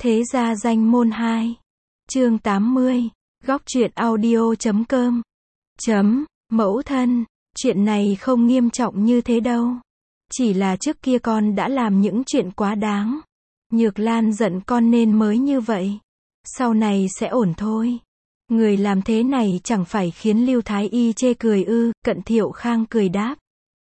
Thế gia danh môn 2. Chương 80. Góc truyện audio.com. Mẫu thân, chuyện này không nghiêm trọng như thế đâu. Chỉ là trước kia con đã làm những chuyện quá đáng. Nhược Lan giận con nên mới như vậy. Sau này sẽ ổn thôi. Người làm thế này chẳng phải khiến Lưu Thái Y chê cười ư? Cận Thiệu Khang cười đáp.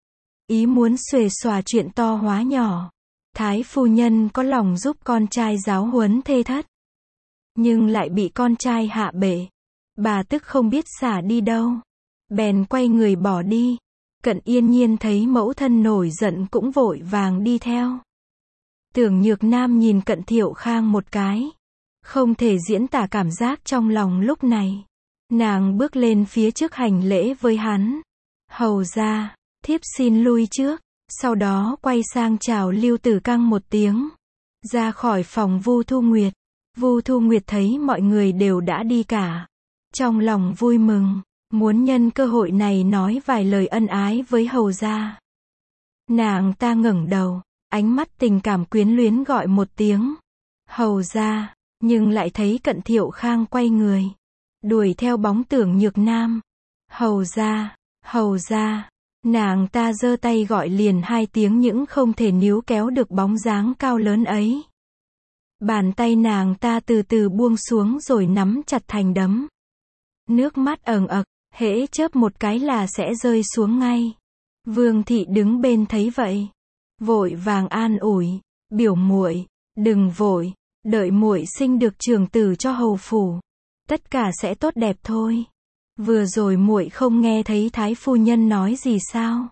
Ý muốn xuề xòa chuyện to hóa nhỏ. Thái phu nhân có lòng giúp con trai giáo huấn thê thất. Nhưng lại bị con trai hạ bệ. Bà tức không biết xả đi đâu. Bèn quay người bỏ đi. Cận Yên Nhiên thấy mẫu thân nổi giận cũng vội vàng đi theo. Tưởng Nhược Nam nhìn Cận Thiệu Khang một cái. Không thể diễn tả cảm giác trong lòng lúc này. Nàng bước lên phía trước hành lễ với hắn. Hầu ra, thiếp xin lui trước. Sau đó quay sang chào Lưu Tử Căng một tiếng. Ra khỏi phòng Vu Thu Nguyệt. Vu Thu Nguyệt thấy mọi người đều đã đi cả. Trong lòng vui mừng, muốn nhân cơ hội này nói vài lời ân ái với hầu gia. Nàng ta ngẩng đầu, ánh mắt tình cảm quyến luyến gọi một tiếng. Hầu gia, nhưng lại thấy Cận Thiệu Khang quay người. Đuổi theo bóng Tưởng Nhược Nam. Hầu gia, hầu gia. Nàng ta giơ tay gọi liền hai tiếng những không thể níu kéo được bóng dáng cao lớn ấy. Bàn tay nàng ta từ từ buông xuống rồi nắm chặt thành đấm. Nước mắt ẩn ực, hễ chớp một cái là sẽ rơi xuống ngay. Vương thị đứng bên thấy vậy, vội vàng an ủi, biểu muội, đừng vội, đợi muội sinh được trưởng tử cho hầu phủ, tất cả sẽ tốt đẹp thôi. Vừa rồi muội không nghe thấy thái phu nhân nói gì sao?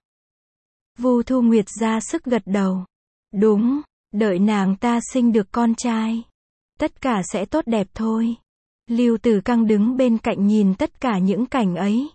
Vu Thu Nguyệt ra sức gật đầu. Đúng, đợi nàng ta sinh được con trai, tất cả sẽ tốt đẹp thôi. Lưu Tử Căng đứng bên cạnh nhìn tất cả những cảnh ấy.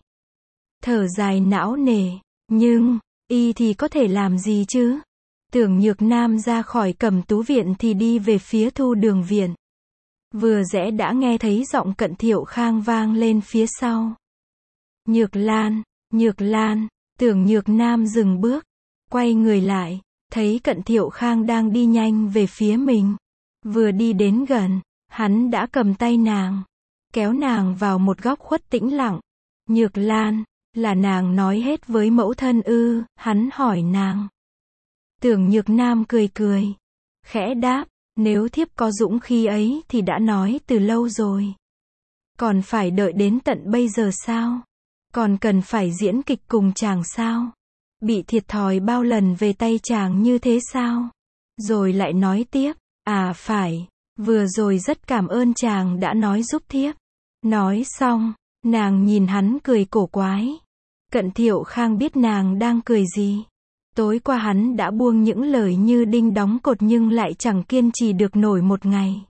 Thở dài não nề, nhưng, y thì có thể làm gì chứ? Tưởng Nhược Nam ra khỏi Cẩm Tú viện thì đi về phía Thu Đường viện. Vừa rẽ đã nghe thấy giọng Cận Thiệu Khang vang lên phía sau. Nhược Lan, Nhược Lan. Tưởng Nhược Nam dừng bước, quay người lại, thấy Cận Thiệu Khang đang đi nhanh về phía mình. Vừa đi đến gần, hắn đã cầm tay nàng, kéo nàng vào một góc khuất tĩnh lặng. Nhược Lan, là nàng nói hết với mẫu thân ư? Hắn hỏi nàng. Tưởng Nhược Nam cười cười, khẽ đáp, nếu thiếp có dũng khí ấy thì đã nói từ lâu rồi. Còn phải đợi đến tận bây giờ sao? Còn cần phải diễn kịch cùng chàng sao? Bị thiệt thòi bao lần về tay chàng như thế sao? Rồi lại nói tiếp, à phải, vừa rồi rất cảm ơn chàng đã nói giúp thiếp. Nói xong, nàng nhìn hắn cười cổ quái. Cận Thiệu Khang biết nàng đang cười gì. Tối qua hắn đã buông những lời như đinh đóng cột nhưng lại chẳng kiên trì được nổi một ngày.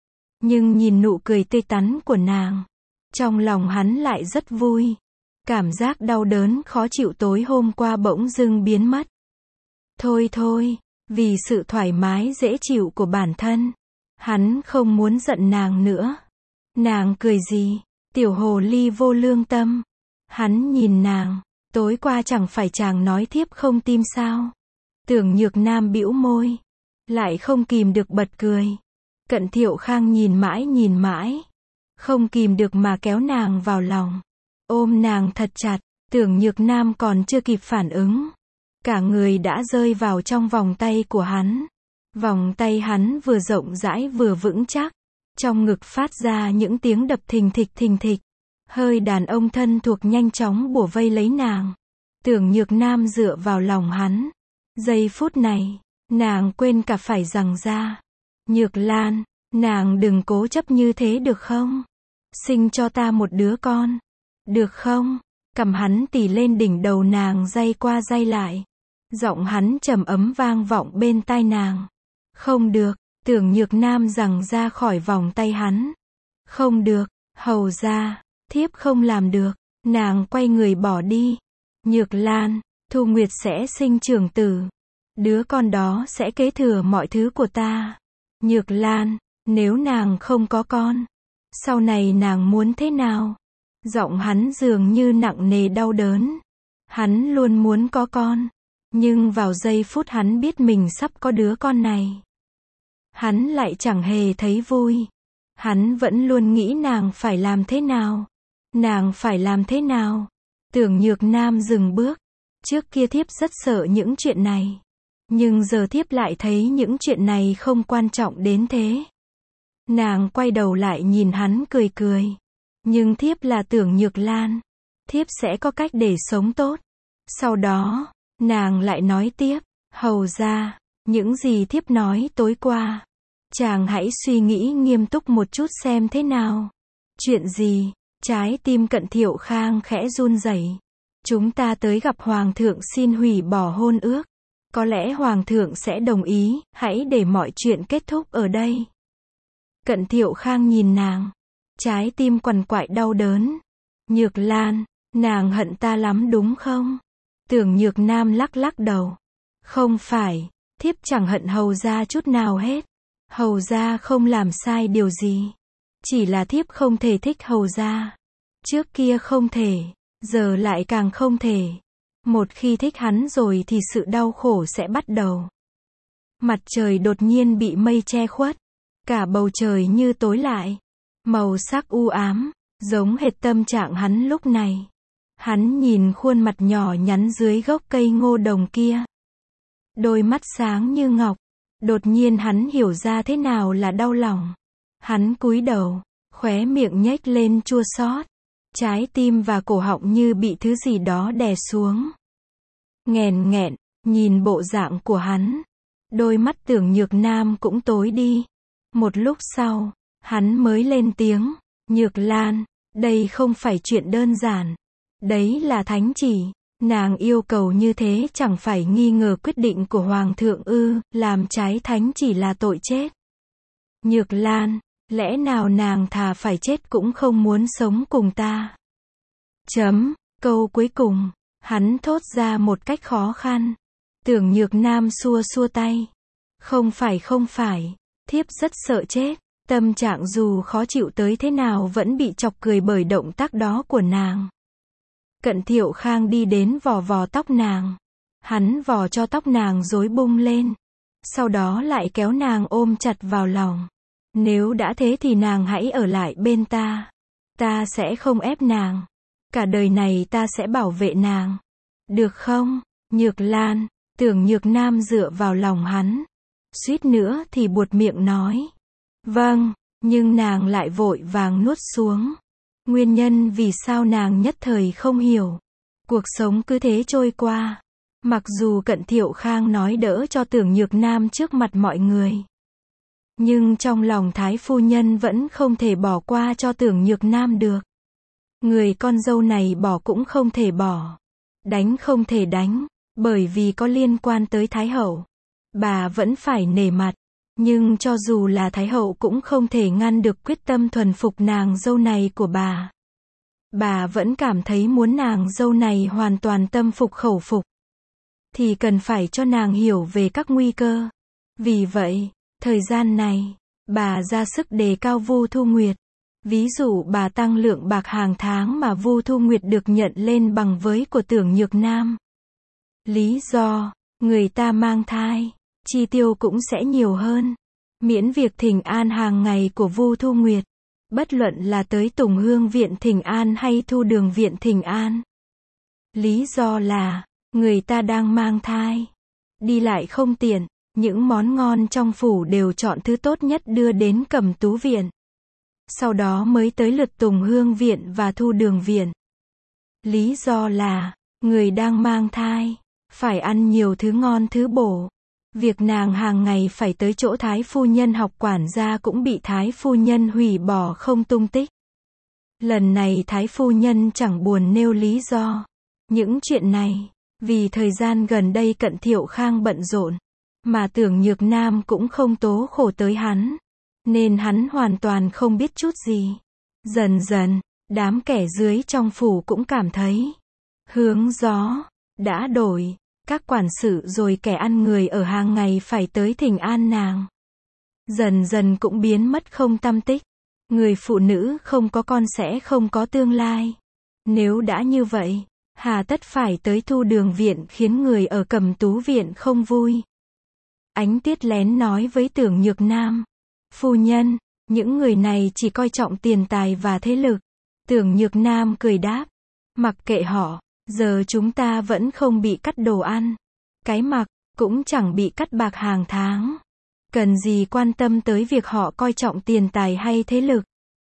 Nhưng nhìn nụ cười tươi tắn của nàng, trong lòng hắn lại rất vui. Cảm giác đau đớn khó chịu tối hôm qua bỗng dưng biến mất. Thôi thôi, vì sự thoải mái dễ chịu của bản thân, hắn không muốn giận nàng nữa. Nàng cười gì? Tiểu hồ ly vô lương tâm. Hắn nhìn nàng, tối qua chẳng phải chàng nói thiếp không tim sao? Tưởng Nhược Nam bĩu môi, lại không kìm được bật cười. Cận Thiệu Khang nhìn mãi, không kìm được mà kéo nàng vào lòng, ôm nàng thật chặt. Tưởng Nhược Nam còn chưa kịp phản ứng, cả người đã rơi vào trong vòng tay của hắn. Vòng tay hắn vừa rộng rãi vừa vững chắc, trong ngực phát ra những tiếng đập thình thịch. Hơi đàn ông thân thuộc nhanh chóng bủa vây lấy nàng. Tưởng Nhược Nam dựa vào lòng hắn. Giây phút này, nàng quên cả phải rằng ra. Nhược Lan, nàng đừng cố chấp như thế được không? Sinh cho ta một đứa con, được không? Cầm hắn tì lên đỉnh đầu nàng day qua day lại. Giọng hắn trầm ấm vang vọng bên tai nàng. Không được, Tưởng Nhược Nam giằng ra khỏi vòng tay hắn. Không được, hầu ra, thiếp không làm được. Nàng quay người bỏ đi. Nhược Lan, Thu Nguyệt sẽ sinh trưởng tử. Đứa con đó sẽ kế thừa mọi thứ của ta. Nhược Lan, nếu nàng không có con, sau này nàng muốn thế nào? Giọng hắn dường như nặng nề đau đớn. Hắn luôn muốn có con, nhưng vào giây phút hắn biết mình sắp có đứa con này, hắn lại chẳng hề thấy vui. Hắn vẫn luôn nghĩ nàng phải làm thế nào. Nàng phải làm thế nào. Tưởng Nhược Nam dừng bước. Trước kia thiếp rất sợ những chuyện này. Nhưng giờ thiếp lại thấy những chuyện này không quan trọng đến thế. Nàng quay đầu lại nhìn hắn cười cười. Nhưng thiếp là Tưởng Nhược Lan. Thiếp sẽ có cách để sống tốt. Sau đó, nàng lại nói tiếp. Hầu ra, những gì thiếp nói tối qua. Chàng hãy suy nghĩ nghiêm túc một chút xem thế nào. Chuyện gì? Trái tim Cận Thiệu Khang khẽ run rẩy. Chúng ta tới gặp Hoàng thượng xin hủy bỏ hôn ước. Có lẽ Hoàng thượng sẽ đồng ý, hãy để mọi chuyện kết thúc ở đây. Cận Thiệu Khang nhìn nàng. Trái tim quằn quại đau đớn. Nhược Lan, nàng hận ta lắm đúng không? Tưởng Nhược Nam lắc lắc đầu. Không phải, thiếp chẳng hận hầu gia chút nào hết. Hầu gia không làm sai điều gì. Chỉ là thiếp không thể thích hầu gia. Trước kia không thể, giờ lại càng không thể. Một khi thích hắn rồi thì sự đau khổ sẽ bắt đầu. Mặt trời đột nhiên bị mây che khuất. Cả bầu trời như tối lại. Màu sắc u ám, giống hệt tâm trạng hắn lúc này. Hắn nhìn khuôn mặt nhỏ nhắn dưới gốc cây ngô đồng kia. Đôi mắt sáng như ngọc. Đột nhiên hắn hiểu ra thế nào là đau lòng. Hắn cúi đầu, khóe miệng nhếch lên chua xót. Trái tim và cổ họng như bị thứ gì đó đè xuống. Nghẹn nghẹn, nhìn bộ dạng của hắn. Đôi mắt Tưởng Nhược Nam cũng tối đi. Một lúc sau, hắn mới lên tiếng. Nhược Lan, đây không phải chuyện đơn giản. Đấy là thánh chỉ. Nàng yêu cầu như thế chẳng phải nghi ngờ quyết định của Hoàng thượng ư, làm trái thánh chỉ là tội chết. Nhược Lan, lẽ nào nàng thà phải chết cũng không muốn sống cùng ta? Câu cuối cùng, hắn thốt ra một cách khó khăn. Tưởng Nhược Nam xua xua tay. Không phải, thiếp rất sợ chết. Tâm trạng dù khó chịu tới thế nào vẫn bị chọc cười bởi động tác đó của nàng. Cận Thiệu Khang đi đến vò vò tóc nàng. Hắn vò cho tóc nàng rối bung lên. Sau đó lại kéo nàng ôm chặt vào lòng. Nếu đã thế thì nàng hãy ở lại bên ta. Ta sẽ không ép nàng. Cả đời này ta sẽ bảo vệ nàng. Được không? Nhược Lan, Tưởng Nhược Nam dựa vào lòng hắn. Suýt nữa thì buột miệng nói. Vâng, nhưng nàng lại vội vàng nuốt xuống. Nguyên nhân vì sao nàng nhất thời không hiểu. Cuộc sống cứ thế trôi qua. Mặc dù Cận Thiệu Khang nói đỡ cho Tưởng Nhược Nam trước mặt mọi người. Nhưng trong lòng Thái phu nhân vẫn không thể bỏ qua cho Tưởng Nhược Nam được. Người con dâu này bỏ cũng không thể bỏ. Đánh không thể đánh, bởi vì có liên quan tới Thái hậu. Bà vẫn phải nể mặt. Nhưng cho dù là Thái hậu cũng không thể ngăn được quyết tâm thuần phục nàng dâu này của bà. Bà vẫn cảm thấy muốn nàng dâu này hoàn toàn tâm phục khẩu phục. Thì cần phải cho nàng hiểu về các nguy cơ. Vì vậy, thời gian này, bà ra sức đề cao Vu Thu Nguyệt. Ví dụ bà tăng lượng bạc hàng tháng mà Vu Thu Nguyệt được nhận lên bằng với của Tưởng Nhược Nam. Lý do, người ta mang thai, chi tiêu cũng sẽ nhiều hơn. Miễn việc thỉnh an hàng ngày của Vu Thu Nguyệt. Bất luận là tới Tùng Hương Viện thỉnh an hay Thu Đường Viện thỉnh an. Lý do là, người ta đang mang thai. Đi lại không tiện, những món ngon trong phủ đều chọn thứ tốt nhất đưa đến Cẩm Tú Viện. Sau đó mới tới lượt Tùng Hương Viện và Thu Đường Viện. Lý do là, người đang mang thai, phải ăn nhiều thứ ngon thứ bổ. Việc nàng hàng ngày phải tới chỗ Thái phu nhân học quản gia cũng bị Thái phu nhân hủy bỏ không tung tích. Lần này Thái phu nhân chẳng buồn nêu lý do. Những chuyện này, vì thời gian gần đây Cận Thiệu Khang bận rộn, mà Tưởng Nhược Nam cũng không tố khổ tới hắn, nên hắn hoàn toàn không biết chút gì. Dần dần, đám kẻ dưới trong phủ cũng cảm thấy hướng gió đã đổi. Các quản sự rồi kẻ ăn người ở hàng ngày phải tới thỉnh an nàng. Dần dần cũng biến mất không tăm tích. Người phụ nữ không có con sẽ không có tương lai. Nếu đã như vậy, hà tất phải tới Thu Đường Viện khiến người ở Cẩm Tú Viện không vui. Ánh Tuyết lén nói với Tưởng Nhược Nam. Phu nhân, những người này chỉ coi trọng tiền tài và thế lực. Tưởng Nhược Nam cười đáp. Mặc kệ họ, giờ chúng ta vẫn không bị cắt đồ ăn. Cái mặc, cũng chẳng bị cắt bạc hàng tháng. Cần gì quan tâm tới việc họ coi trọng tiền tài hay thế lực.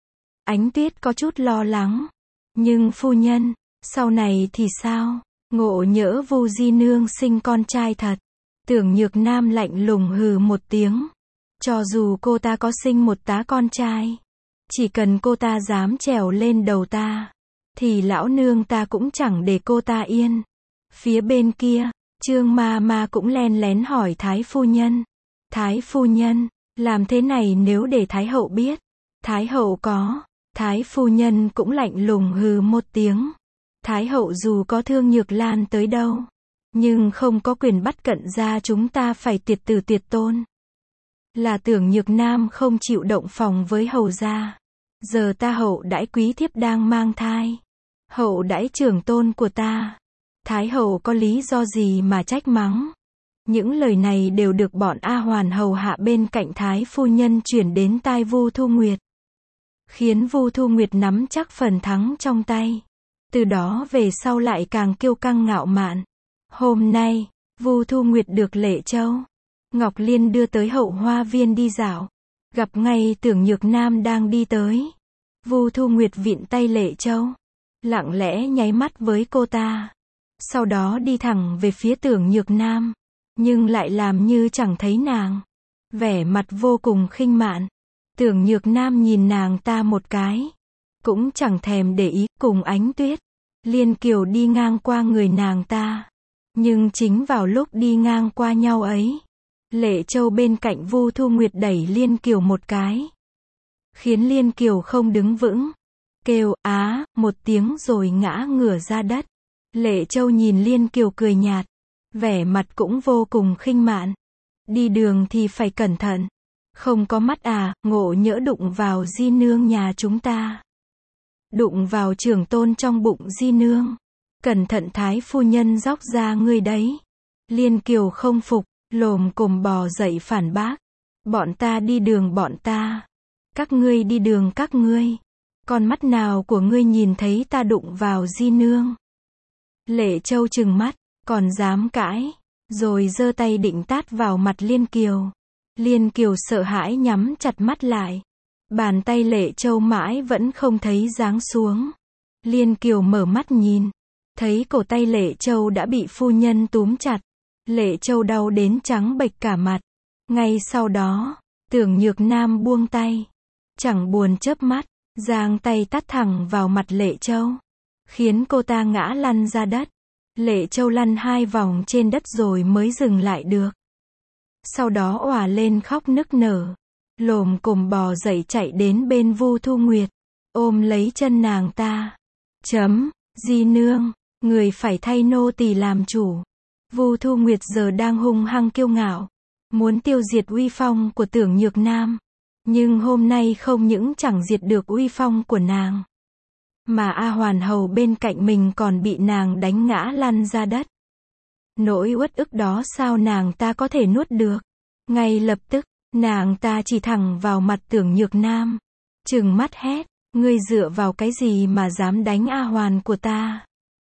Ánh Tuyết có chút lo lắng. Nhưng phu nhân, sau này thì sao? Ngộ nhỡ Vu Di Nương sinh con trai thật. Tưởng Nhược Nam lạnh lùng hừ một tiếng. Cho dù cô ta có sinh một tá con trai, chỉ cần cô ta dám trèo lên đầu ta, thì lão nương ta cũng chẳng để cô ta yên. Phía bên kia, Trương Ma Ma cũng len lén hỏi Thái phu nhân. Thái phu nhân, làm thế này nếu để Thái hậu biết. Thái hậu có. Thái phu nhân cũng lạnh lùng hừ một tiếng. Thái hậu dù có thương Nhược Lan tới đâu, nhưng không có quyền bắt Cận gia chúng ta phải tiệt tử tiệt tôn. Là Tưởng Nhược Nam không chịu động phòng với hầu gia. Giờ ta hậu đãi quý thiếp đang mang thai. Hậu đãi trưởng tôn của ta. Thái hậu có lý do gì mà trách mắng? Những lời này đều được bọn A Hoàn hầu hạ bên cạnh Thái phu nhân chuyển đến tai Vu Thu Nguyệt. Khiến Vu Thu Nguyệt nắm chắc phần thắng trong tay. Từ đó về sau lại càng kiêu căng ngạo mạn. Hôm nay, Vu Thu Nguyệt được Lệ Châu, Ngọc Liên đưa tới hậu hoa viên đi dạo. Gặp ngay Tưởng Nhược Nam đang đi tới. Vu Thu Nguyệt vịn tay Lệ Châu, lặng lẽ nháy mắt với cô ta. Sau đó đi thẳng về phía Tưởng Nhược Nam, nhưng lại làm như chẳng thấy nàng. Vẻ mặt vô cùng khinh mạn. Tưởng Nhược Nam nhìn nàng ta một cái, cũng chẳng thèm để ý. Cùng Ánh Tuyết, Liên Kiều đi ngang qua người nàng ta. Nhưng chính vào lúc đi ngang qua nhau ấy, Lệ Châu bên cạnh Vu Thu Nguyệt đẩy Liên Kiều một cái, khiến Liên Kiều không đứng vững, kêu á một tiếng rồi ngã ngửa ra đất. Lệ Châu nhìn Liên Kiều cười nhạt, vẻ mặt cũng vô cùng khinh mạn. Đi đường thì phải cẩn thận. Không có mắt à, ngộ nhỡ đụng vào Di Nương nhà chúng ta. Đụng vào trưởng tôn trong bụng Di Nương. Cẩn thận Thái phu nhân róc ra ngươi đấy. Liên Kiều không phục, lồm cồm bò dậy phản bác. Bọn ta đi đường bọn ta. Các ngươi đi đường các ngươi. Con mắt nào của ngươi nhìn thấy ta đụng vào Di Nương? Lệ Châu trừng mắt, còn dám cãi, rồi giơ tay định tát vào mặt Liên Kiều. Liên Kiều sợ hãi nhắm chặt mắt lại. Bàn tay Lệ Châu mãi vẫn không thấy giáng xuống. Liên Kiều mở mắt nhìn, thấy cổ tay Lệ Châu đã bị phu nhân túm chặt. Lệ Châu đau đến trắng bệch cả mặt. Ngay sau đó, Tưởng Nhược Nam buông tay, chẳng buồn chớp mắt, giang tay tát thẳng vào mặt Lệ Châu, khiến cô ta ngã lăn ra đất. Lệ Châu lăn 2 vòng trên đất rồi mới dừng lại được. Sau đó òa lên khóc nức nở, lồm cồm bò dậy chạy đến bên Vu Thu Nguyệt, ôm lấy chân nàng ta. Di Nương, người phải thay nô tỳ làm chủ. Vu Thu Nguyệt giờ đang hung hăng kiêu ngạo, muốn tiêu diệt uy phong của Tưởng Nhược Nam. Nhưng hôm nay không những chẳng diệt được uy phong của nàng, mà A Hoàn hầu bên cạnh mình còn bị nàng đánh ngã lăn ra đất. Nỗi uất ức đó sao nàng ta có thể nuốt được? Ngay lập tức, nàng ta chỉ thẳng vào mặt Tưởng Nhược Nam, trừng mắt hét, ngươi dựa vào cái gì mà dám đánh A Hoàn của ta?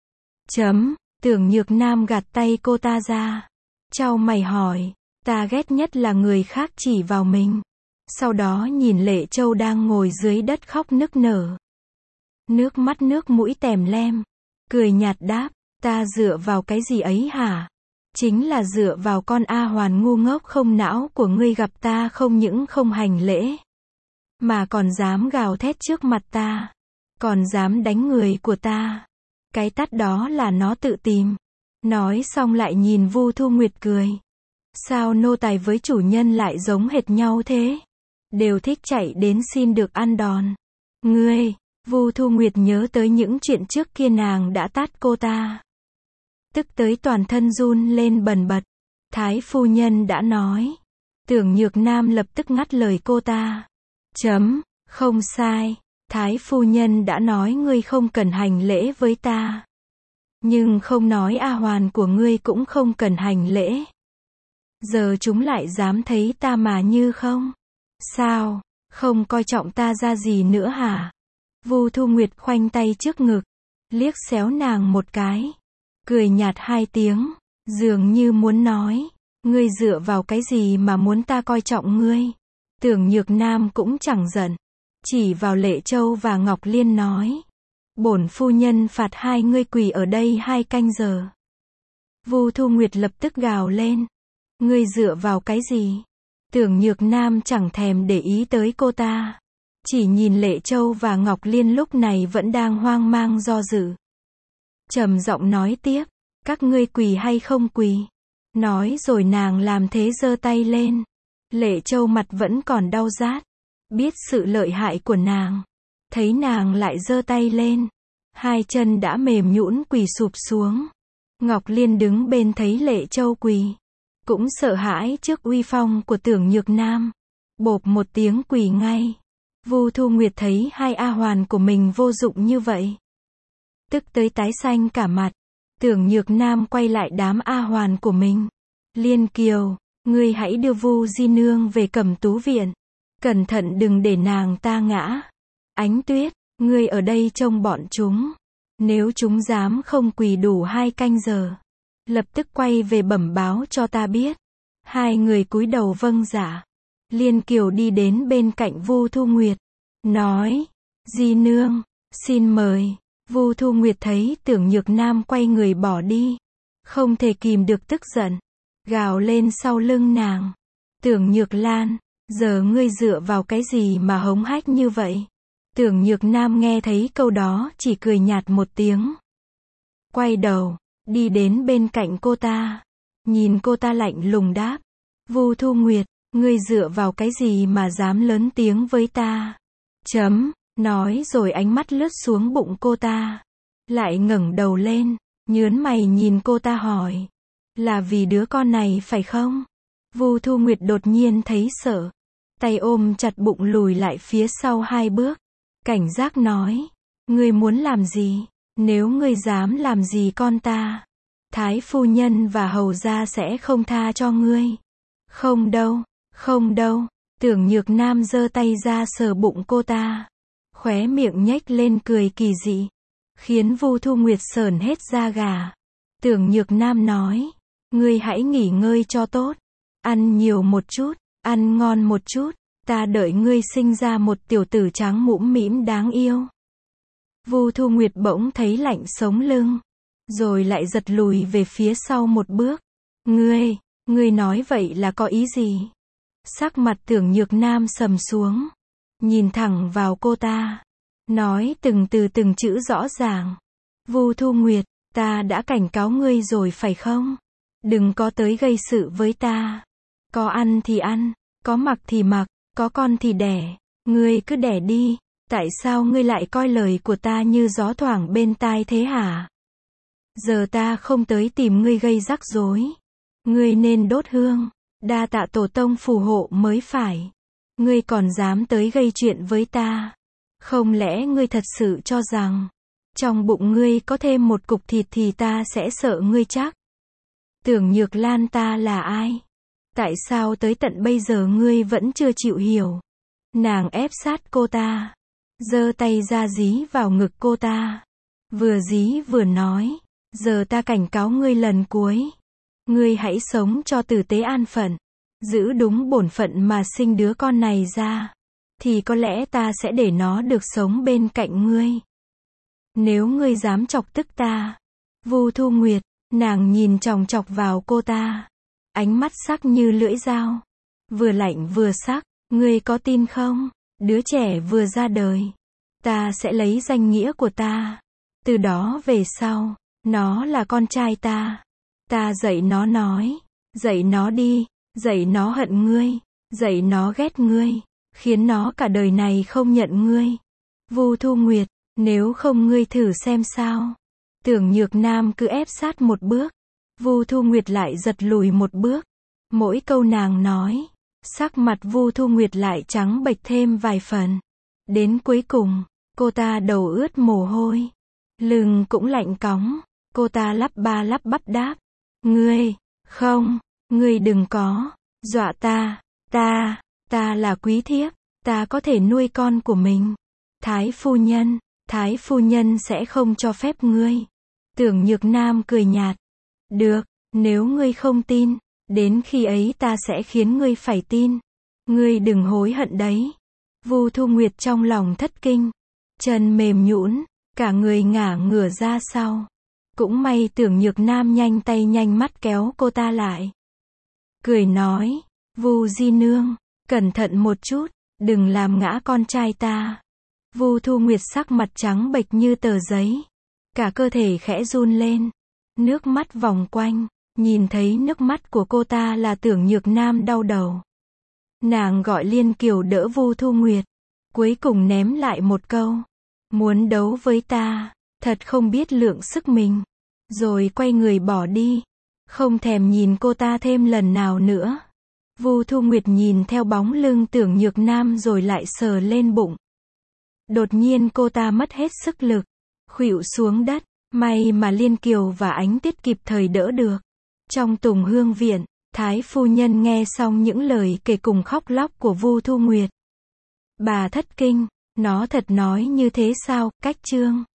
Tưởng Nhược Nam gạt tay cô ta ra, chau mày hỏi, ta ghét nhất là người khác chỉ vào mình. Sau đó nhìn Lệ Châu đang ngồi dưới đất khóc nức nở, nước mắt nước mũi tèm lem, cười nhạt đáp, ta dựa vào cái gì ấy hả? Chính là dựa vào con A Hoàn ngu ngốc không não của ngươi, gặp ta không những không hành lễ, mà còn dám gào thét trước mặt ta, còn dám đánh người của ta. Cái tát đó là nó tự tìm. Nói xong lại nhìn Vu Thu Nguyệt cười. Sao nô tài với chủ nhân lại giống hệt nhau thế? Đều thích chạy đến xin được ăn đòn. Ngươi, Vu Thu Nguyệt nhớ tới những chuyện trước kia nàng đã tát cô ta, tức tới toàn thân run lên bần bật. Thái phu nhân đã nói. Tưởng Nhược Nam lập tức ngắt lời cô ta. Không sai, Thái phu nhân đã nói ngươi không cần hành lễ với ta, nhưng không nói A Hoàn của ngươi cũng không cần hành lễ. Giờ chúng lại dám thấy ta mà như không? Sao, không coi trọng ta ra gì nữa hả? Vu Thu Nguyệt khoanh tay trước ngực, liếc xéo nàng một cái, cười nhạt hai tiếng, dường như muốn nói, ngươi dựa vào cái gì mà muốn ta coi trọng ngươi? Tưởng Nhược Nam cũng chẳng giận, chỉ vào Lệ Châu và Ngọc Liên nói, bổn phu nhân phạt hai ngươi quỳ ở đây 2 canh giờ. Vu Thu Nguyệt lập tức gào lên, ngươi dựa vào cái gì? Tưởng Nhược Nam chẳng thèm để ý tới cô ta, chỉ nhìn Lệ Châu và Ngọc Liên lúc này vẫn đang hoang mang do dự. Trầm giọng nói tiếp, các ngươi quỳ hay không quỳ? Nói rồi nàng làm thế giơ tay lên. Lệ Châu mặt vẫn còn đau rát, biết sự lợi hại của nàng, thấy nàng lại giơ tay lên, hai chân đã mềm nhũn quỳ sụp xuống. Ngọc Liên đứng bên thấy Lệ Châu quỳ, cũng sợ hãi trước uy phong của Tưởng Nhược Nam, bộp một tiếng quỳ ngay. Vu Thu Nguyệt thấy hai A Hoàn của mình vô dụng như vậy, tức tới tái xanh cả mặt. Tưởng Nhược Nam quay lại đám A Hoàn của mình. Liên Kiều, ngươi hãy đưa Vu Di Nương về Cẩm Tú viện, cẩn thận đừng để nàng ta ngã. Ánh Tuyết, ngươi ở đây trông bọn chúng, nếu chúng dám không quỳ đủ 2 canh giờ, lập tức quay về bẩm báo cho ta biết. Hai người cúi đầu vâng dạ. Liên Kiều đi đến bên cạnh Vu Thu Nguyệt, nói, Di Nương, xin mời. Vu Thu Nguyệt thấy Tưởng Nhược Nam quay người bỏ đi, không thể kìm được tức giận, gào lên sau lưng nàng, Tưởng Nhược Lan, giờ ngươi dựa vào cái gì mà hống hách như vậy? Tưởng Nhược Nam nghe thấy câu đó chỉ cười nhạt một tiếng, quay đầu, đi đến bên cạnh cô ta, nhìn cô ta lạnh lùng đáp, Vu Thu Nguyệt, ngươi dựa vào cái gì mà dám lớn tiếng với ta? Nói rồi ánh mắt lướt xuống bụng cô ta, lại ngẩng đầu lên, nhướng mày nhìn cô ta hỏi, là vì đứa con này phải không? Vu Thu Nguyệt đột nhiên thấy sợ, tay ôm chặt bụng lùi lại phía sau 2 bước, cảnh giác nói, ngươi muốn làm gì? Nếu ngươi dám làm gì con ta, Thái phu nhân và hầu gia sẽ không tha cho ngươi. Không đâu, không đâu. Tưởng Nhược Nam giơ tay ra sờ bụng cô ta, khóe miệng nhếch lên cười kỳ dị, khiến Vu Thu Nguyệt sởn hết da gà. Tưởng Nhược Nam nói, ngươi hãy nghỉ ngơi cho tốt, ăn nhiều một chút, ăn ngon một chút, ta đợi ngươi sinh ra một tiểu tử trắng mũm mĩm đáng yêu. Vu Thu Nguyệt bỗng thấy lạnh sống lưng, rồi lại giật lùi về phía sau một bước. Ngươi nói vậy là có ý gì? Sắc mặt Tưởng Nhược Nam sầm xuống, nhìn thẳng vào cô ta, nói từng từ từng chữ rõ ràng. Vu Thu Nguyệt, ta đã cảnh cáo ngươi rồi phải không? Đừng có tới gây sự với ta. Có ăn thì ăn, có mặc thì mặc, có con thì đẻ. Ngươi cứ đẻ đi. Tại sao ngươi lại coi lời của ta như gió thoảng bên tai thế hả? Giờ ta không tới tìm ngươi gây rắc rối. Ngươi nên đốt hương, đa tạ tổ tông phù hộ mới phải. Ngươi còn dám tới gây chuyện với ta? Không lẽ ngươi thật sự cho rằng trong bụng ngươi có thêm một cục thịt thì ta sẽ sợ ngươi chắc? Tưởng Nhược Lan ta là ai? Tại sao tới tận bây giờ ngươi vẫn chưa chịu hiểu? Nàng ép sát cô ta, giơ tay ra dí vào ngực cô ta, vừa dí vừa nói, giờ ta cảnh cáo ngươi lần cuối, ngươi hãy sống cho tử tế an phận, giữ đúng bổn phận mà sinh đứa con này ra, thì có lẽ ta sẽ để nó được sống bên cạnh ngươi. Nếu ngươi dám chọc tức ta, Vu Thu Nguyệt, nàng nhìn chòng chọc vào cô ta, ánh mắt sắc như lưỡi dao, vừa lạnh vừa sắc, ngươi có tin không? Đứa trẻ vừa ra đời, ta sẽ lấy danh nghĩa của ta, từ đó về sau, nó là con trai ta. Ta dạy nó nói, dạy nó đi, dạy nó hận ngươi, dạy nó ghét ngươi, khiến nó cả đời này không nhận ngươi. Vu Thu Nguyệt, nếu không ngươi thử xem sao. Tưởng Nhược Nam cứ ép sát một bước, Vu Thu Nguyệt lại giật lùi một bước. Mỗi câu nàng nói, sắc mặt Vu Thu Nguyệt lại trắng bệch thêm vài phần. Đến cuối cùng, cô ta đầu ướt mồ hôi, lưng cũng lạnh cóng, cô ta lắp ba lắp bắp đáp, Ngươi đừng có dọa ta, ta là quý thiếp, ta có thể nuôi con của mình. Thái phu nhân sẽ không cho phép ngươi. Tưởng Nhược Nam cười nhạt. Được, nếu ngươi không tin, đến khi ấy ta sẽ khiến ngươi phải tin. Ngươi đừng hối hận đấy. Vu Thu Nguyệt trong lòng thất kinh, chân mềm nhũn, cả người ngả ngửa ra sau. Cũng may Tưởng Nhược Nam nhanh tay nhanh mắt kéo cô ta lại. Cười nói, Vu di nương, cẩn thận một chút, đừng làm ngã con trai ta. Vu Thu Nguyệt sắc mặt trắng bệch như tờ giấy, cả cơ thể khẽ run lên, nước mắt vòng quanh, nhìn thấy nước mắt của cô ta là Tưởng Nhược Nam đau đầu. Nàng gọi Liên Kiều đỡ Vu Thu Nguyệt, cuối cùng ném lại một câu, muốn đấu với ta, thật không biết lượng sức mình, rồi quay người bỏ đi, không thèm nhìn cô ta thêm lần nào nữa. Vu Thu Nguyệt nhìn theo bóng lưng Tưởng Nhược Nam rồi lại sờ lên bụng. Đột nhiên cô ta mất hết sức lực, khuỵu xuống đất, may mà Liên Kiều và Ánh Tuyết kịp thời đỡ được. Trong Tùng Hương viện, Thái phu nhân nghe xong những lời kể cùng khóc lóc của Vu Thu Nguyệt. Bà thất kinh, nó thật nói như thế sao, Cách Trương?